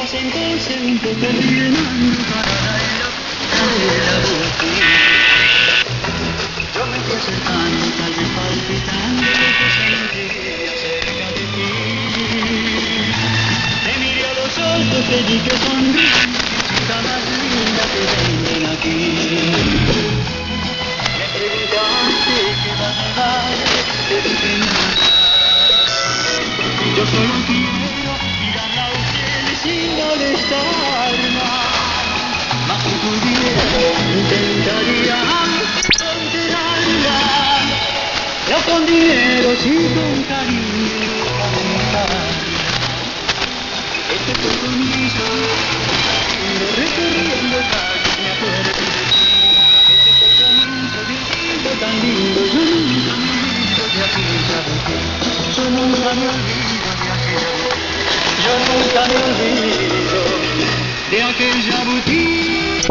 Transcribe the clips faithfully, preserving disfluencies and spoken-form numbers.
Vamos entonces un poco llenando para dar la vuelta de la boca. Yo me fui acercando, tal vez palpitando lo que sentiría cerca de ti. Te miré a los ojos, te dije sonriendo, chica más linda que venden aquí. Me preguntaste qué vas a dar, te dije nada. Yo solo quiero mirarla a usted sin molestar más. Mas si pudiera, intentaría contenerla. No con dinero, sí con cariño para buscarla. Este compromiso, lindo, recorriendo calles, me acuerdo de ti. Este fue el comienzo de un tiempo tan lindo. Yo nunca me olvido de aquella mujer. Yo nunca me olvido de aquella mujer. Yo nunca me olvido de aquella boutique.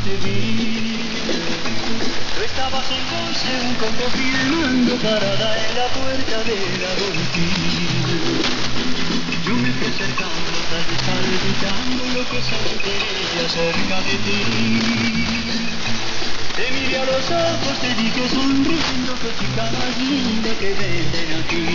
te vi. Tú estabas entonces un poco filmando parada en la puerta de la boliche. Yo me fui acercando, tal vez palpitando lo que saldría cerca de ti. Te miré a los ojos, te dije sonriendo, que chica más linda que venden aquí.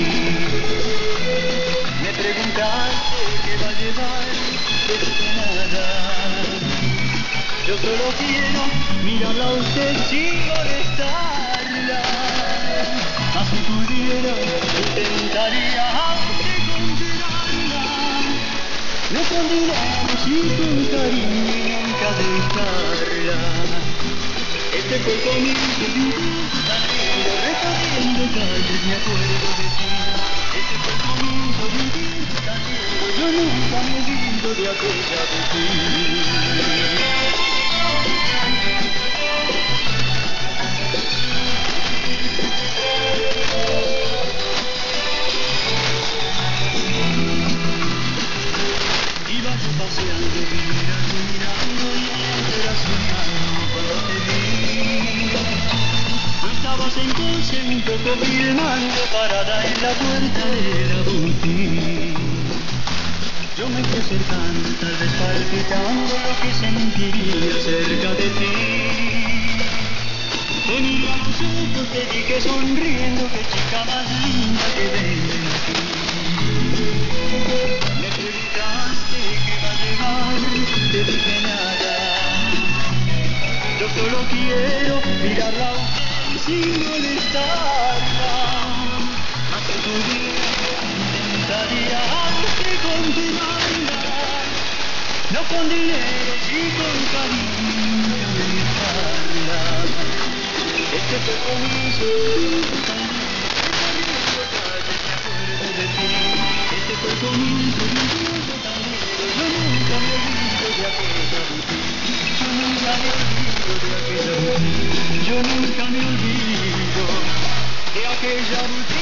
Me preguntaste qué va a llevar, te dije nada. Yo solo quiero mirarla a usted sin molestarla. Mas si pudiera, intentaría aunque condenarla. No con dinero, sí con cariño y nunca dejarla. Este fue el comienzo de un tiempo tan lindo, recorriendo calles me acuerdo de ti. Este fue el comienzo de un tiempo tan lindo, yo nunca me olvido de aquella de ti. Iba yo paseando, mirando, mirando y mientras soñando cuando te vi. Tú estabas entonces un poco filmando parada en la puerta de la boutique. Yo me fui acercando, tal vez palpitando lo que sentiría cerca de ti. Te miré a los ojos, te dije sonriendo, que chica más linda que venden aquí. Me preguntaste qué va a llevar, te dije nada. Yo solo quiero mirarla a usted sin molestarla. Mas si pudiera, intentaría aunque continuarla. No con dinero, sí con cariño de dejarla. Este fue el comienzo de un tan lindo, recorriendo calles me acuerdo de ti. Este fue el comienzo de un tiempo tan lindo, yo nunca me olvido de aquella de ti. Yo nunca me olvido de aquella de ti. Yo nunca me olvido de aquella de ti.